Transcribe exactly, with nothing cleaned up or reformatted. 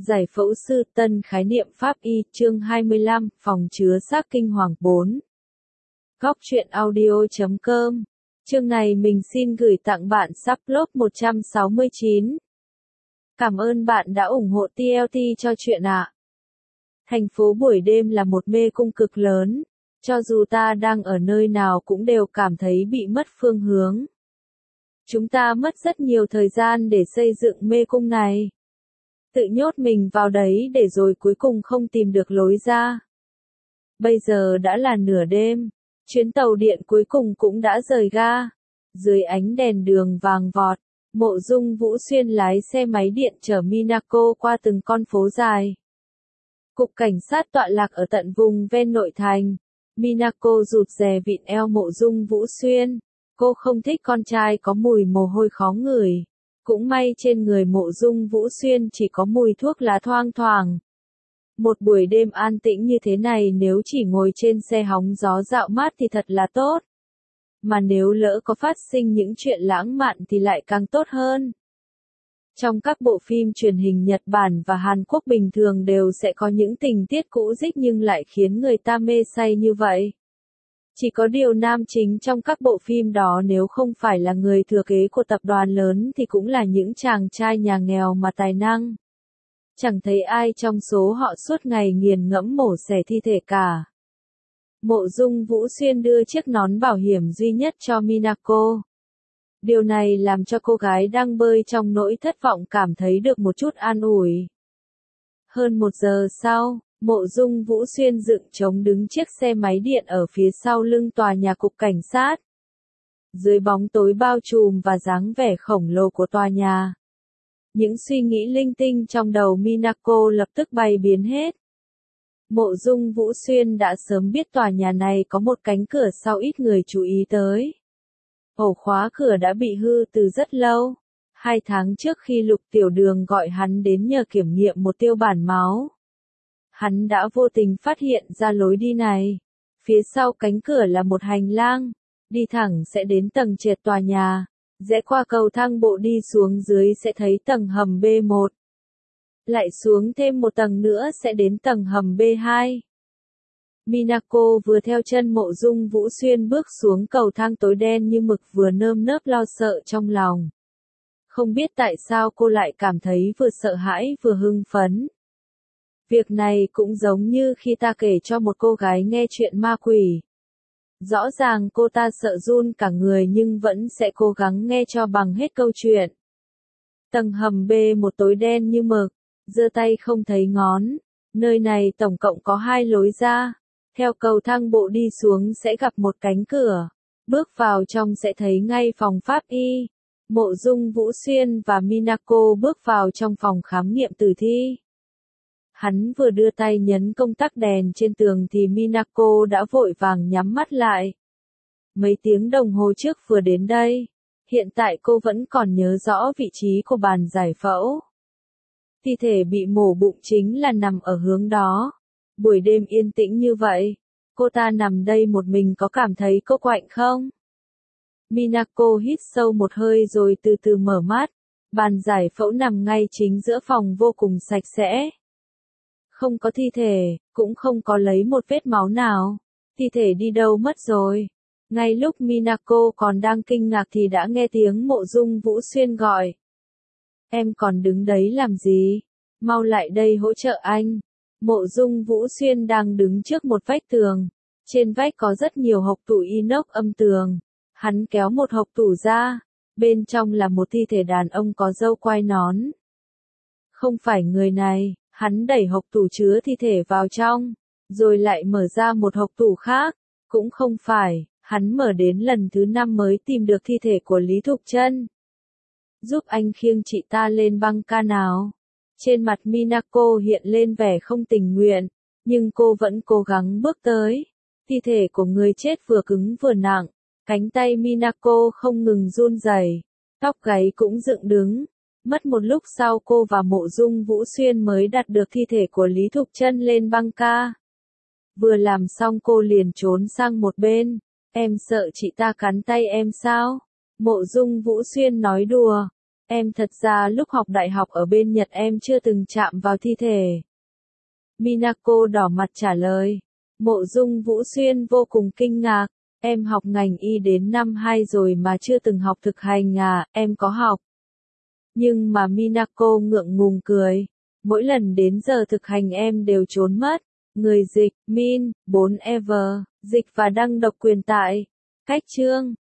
Giải phẫu sư tân khái niệm pháp y chương hai mươi lăm, phòng chứa xác kinh hoàng bốn. Góc truyện audio chấm com. Chương này mình xin gửi tặng bạn Sublock một trăm sáu mươi chín. Cảm ơn bạn đã ủng hộ tê lờ tê cho chuyện ạ. À. Thành phố buổi đêm là một mê cung cực lớn, cho dù ta đang ở nơi nào cũng đều cảm thấy bị mất phương hướng. Chúng ta mất rất nhiều thời gian để xây dựng mê cung này. Tự nhốt mình vào đấy để rồi cuối cùng không tìm được lối ra. Bây giờ đã là nửa đêm, chuyến tàu điện cuối cùng cũng đã rời ga. Dưới ánh đèn đường vàng vọt, Mộ Dung Vũ Xuyên lái xe máy điện chở Minako qua từng con phố dài. Cục cảnh sát tọa lạc ở tận vùng ven nội thành. Minako rụt rè vịn eo Mộ Dung Vũ Xuyên. Cô không thích con trai có mùi mồ hôi khó ngửi. Cũng may trên người Mộ Dung Vũ Xuyên chỉ có mùi thuốc lá thoang thoảng. Một buổi đêm an tĩnh như thế này nếu chỉ ngồi trên xe hóng gió dạo mát thì thật là tốt. Mà nếu lỡ có phát sinh những chuyện lãng mạn thì lại càng tốt hơn. Trong các bộ phim truyền hình Nhật Bản và Hàn Quốc bình thường đều sẽ có những tình tiết cũ dích nhưng lại khiến người ta mê say như vậy. Chỉ có điều nam chính trong các bộ phim đó nếu không phải là người thừa kế của tập đoàn lớn thì cũng là những chàng trai nhà nghèo mà tài năng. Chẳng thấy ai trong số họ suốt ngày nghiền ngẫm mổ xẻ thi thể cả. Mộ Dung Vũ Xuyên đưa chiếc nón bảo hiểm duy nhất cho Minako. Điều này làm cho cô gái đang bơi trong nỗi thất vọng cảm thấy được một chút an ủi. Hơn một giờ sau, Mộ Dung Vũ Xuyên dựng chống đứng chiếc xe máy điện ở phía sau lưng tòa nhà cục cảnh sát. Dưới bóng tối bao trùm và dáng vẻ khổng lồ của tòa nhà, những suy nghĩ linh tinh trong đầu Minako lập tức bay biến hết. Mộ Dung Vũ Xuyên đã sớm biết tòa nhà này có một cánh cửa sau ít người chú ý tới. Ổ khóa cửa đã bị hư từ rất lâu. Hai tháng trước khi Lục Tiểu Đường gọi hắn đến nhờ kiểm nghiệm một tiêu bản máu, hắn đã vô tình phát hiện ra lối đi này. Phía sau cánh cửa là một hành lang, đi thẳng sẽ đến tầng trệt tòa nhà, rẽ qua cầu thang bộ đi xuống dưới sẽ thấy tầng hầm B một. Lại xuống thêm một tầng nữa sẽ đến tầng hầm B hai. Minako vừa theo chân Mộ Dung Vũ Xuyên bước xuống cầu thang tối đen như mực vừa nơm nớp lo sợ trong lòng. Không biết tại sao cô lại cảm thấy vừa sợ hãi vừa hưng phấn. Việc này cũng giống như khi ta kể cho một cô gái nghe chuyện ma quỷ. Rõ ràng cô ta sợ run cả người nhưng vẫn sẽ cố gắng nghe cho bằng hết câu chuyện. Tầng hầm B một tối đen như mực, giơ tay không thấy ngón. Nơi này tổng cộng có hai lối ra. Theo cầu thang bộ đi xuống sẽ gặp một cánh cửa. Bước vào trong sẽ thấy ngay phòng pháp y. Mộ Dung Vũ Xuyên và Minako bước vào trong phòng khám nghiệm tử thi. Hắn vừa đưa tay nhấn công tắc đèn trên tường thì Minako đã vội vàng nhắm mắt lại. Mấy tiếng đồng hồ trước vừa đến đây. Hiện tại cô vẫn còn nhớ rõ vị trí của bàn giải phẫu. Thi thể bị mổ bụng chính là nằm ở hướng đó. Buổi đêm yên tĩnh như vậy, cô ta nằm đây một mình có cảm thấy cô quạnh không? Minako hít sâu một hơi rồi từ từ mở mắt. Bàn giải phẫu nằm ngay chính giữa phòng vô cùng sạch sẽ. Không có thi thể, cũng không có lấy một vết máu nào. Thi thể đi đâu mất rồi? Ngay lúc Minako còn đang kinh ngạc thì đã nghe tiếng Mộ Dung Vũ Xuyên gọi. Em còn đứng đấy làm gì? Mau lại đây hỗ trợ anh. Mộ Dung Vũ Xuyên đang đứng trước một vách tường. Trên vách có rất nhiều hộc tủ inox âm tường. Hắn kéo một hộc tủ ra. Bên trong là một thi thể đàn ông có râu quai nón. Không phải người này. Hắn đẩy hộc tủ chứa thi thể vào trong. Rồi lại mở ra một hộc tủ khác. Cũng không phải. Hắn mở đến lần thứ năm mới tìm được thi thể của Lý Thục Chân. Giúp anh khiêng chị ta lên băng ca nào. Trên mặt Minako hiện lên vẻ không tình nguyện, nhưng cô vẫn cố gắng bước tới. Thi thể của người chết vừa cứng vừa nặng, cánh tay Minako không ngừng run rẩy, tóc gáy cũng dựng đứng. Mất một lúc sau cô và Mộ Dung Vũ Xuyên mới đặt được thi thể của Lý Thục Chân lên băng ca. Vừa làm xong cô liền trốn sang một bên. Em sợ chị ta cắn tay em sao? Mộ Dung Vũ Xuyên nói đùa. Em thật ra lúc học đại học ở bên Nhật em chưa từng chạm vào thi thể. Minako đỏ mặt trả lời. Mộ Dung Vũ Xuyên vô cùng kinh ngạc. Em học ngành y đến năm hai rồi mà chưa từng học thực hành à, em có học. Nhưng mà Minako ngượng ngùng cười. Mỗi lần đến giờ thực hành em đều trốn mất. Người dịch, Min, bốn Ever, dịch và đăng độc quyền tại. Cách chương.